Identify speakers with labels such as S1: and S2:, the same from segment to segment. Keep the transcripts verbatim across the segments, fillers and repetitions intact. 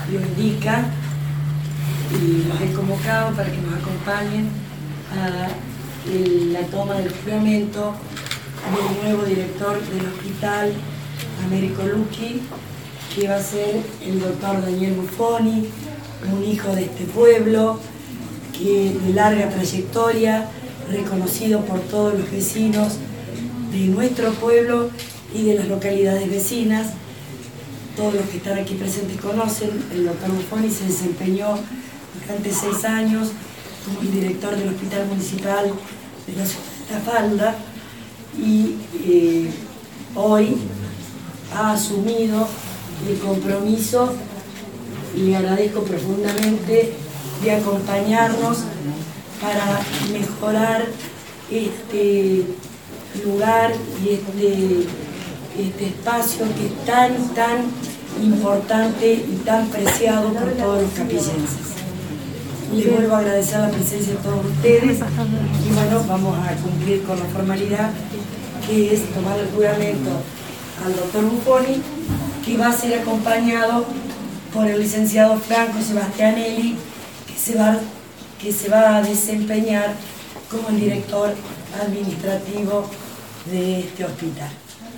S1: lo indica, y los he convocado para que nos acompañen a el, la toma del juramento del nuevo director del hospital, Américo Lucchi, que va a ser el doctor Daniel Buffoni, un hijo de este pueblo, que de larga trayectoria, reconocido por todos los vecinos de nuestro pueblo y de las localidades vecinas. Todos los que están aquí presentes conocen, el doctor Buffoni se desempeñó durante seis años como el director del Hospital Municipal de la ciudad de La Falda y eh, hoy ha asumido el compromiso, y le agradezco profundamente, de acompañarnos para mejorar este lugar y este, este espacio que es tan, tan importante y tan preciado por todos los capillenses. Les vuelvo a agradecer la presencia de todos ustedes y bueno, vamos a cumplir con la formalidad que es tomar el juramento al doctor Buffoni, que va a ser acompañado por el licenciado Franco Sebastianelli, que se va, que se va a desempeñar como el director administrativo de este hospital.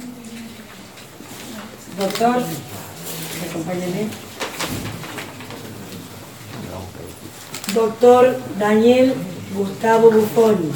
S1: Doctor, acompáñenme. Doctor Daniel Gustavo Buffoni,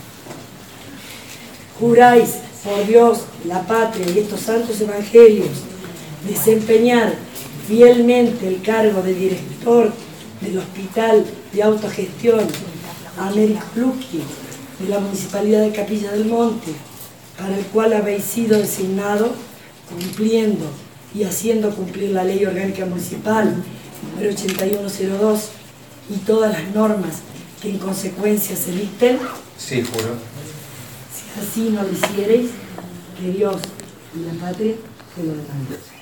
S1: juráis por Dios, la patria y estos santos evangelios desempeñar fielmente el cargo de director del Hospital de Autogestión Américo Lucchi de la Municipalidad de Capilla del Monte, para el cual habéis sido designado, cumpliendo y haciendo cumplir la Ley Orgánica Municipal número ochenta y uno cero dos y todas las normas que en consecuencia se dicten?
S2: Sí, juro.
S1: Si así no lo hicierais, que Dios y la patria se lo den.